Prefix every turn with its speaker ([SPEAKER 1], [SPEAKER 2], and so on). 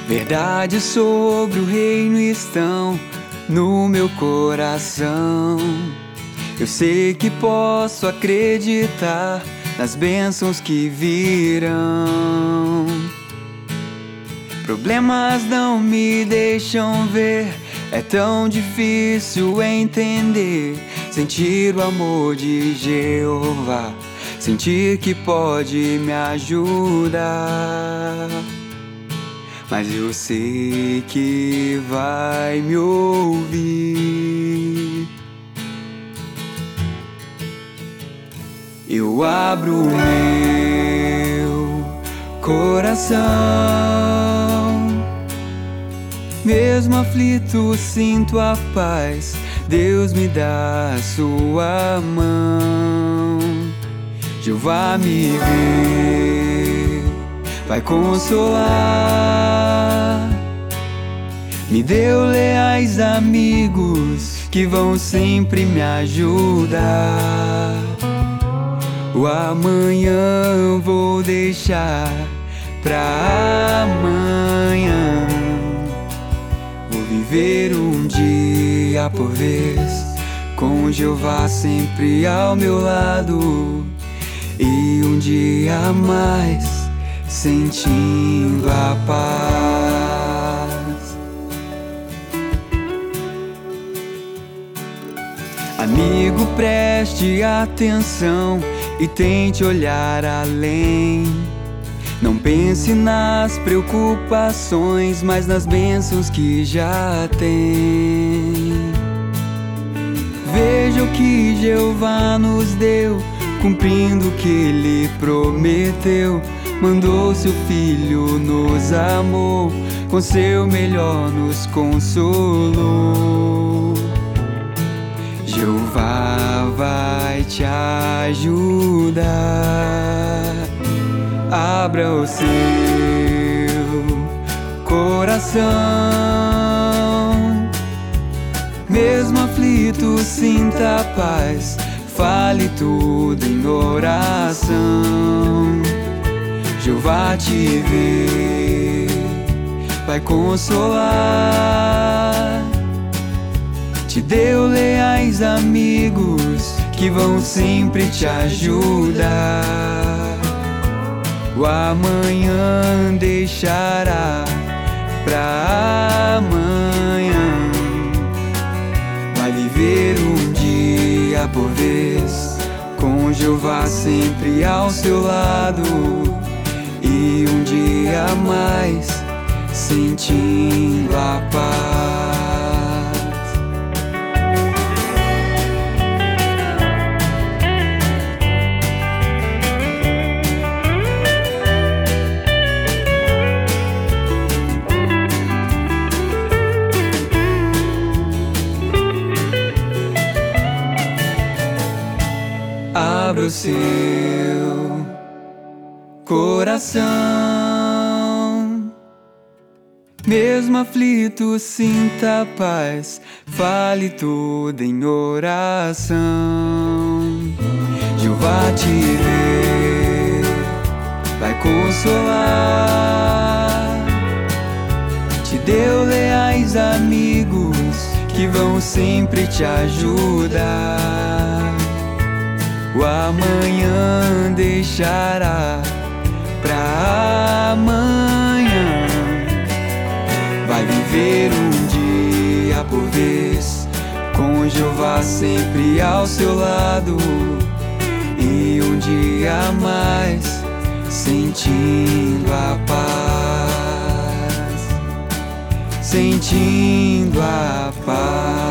[SPEAKER 1] Verdades sobre o reino estão no meu coração. Eu sei que posso acreditar nas bênçãos que virão. Problemas não me deixam ver, é tão difícil entender. Sentir o amor de Jeová, sentir que pode me ajudar. Mas eu sei que vai me ouvir. Eu abro o meu coração, mesmo aflito sinto a paz. Deus me dá a sua mão. Jeová me vê, vai consolar. Me deu leais amigos que vão sempre me ajudar. O amanhã vou deixar pra amanhã. Vou viver um dia por vez, com Jeová sempre ao meu lado. E um dia a mais, sentindo a paz. Amigo, preste atenção e tente olhar além. Não pense nas preocupações, mas nas bênçãos que já tem. Veja o que Jeová nos deu, cumprindo o que Ele prometeu. Mandou seu Filho, nos amou, com seu melhor nos consolou. Jeová vai te ajudar. Abra o seu coração, mesmo aflito sinta a paz. Fale tudo em oração. Jeová te vê, vai consolar. Te deu leais amigos que vão sempre te ajudar. O amanhã deixará pra amanhã. Vai viver um dia por vez, com Jeová sempre ao seu lado. E um dia a mais, sentindo a paz. Abra o seu coração, mesmo aflito sinta a paz. Fale tudo em oração. Jeová te vê, vai consolar. Te deu leais amigos que vão sempre te ajudar. O amanhã deixará pra amanhã. Vai viver um dia por vez, com Jeová sempre ao seu lado. E um dia a mais, sentindo a paz. Sentindo a paz.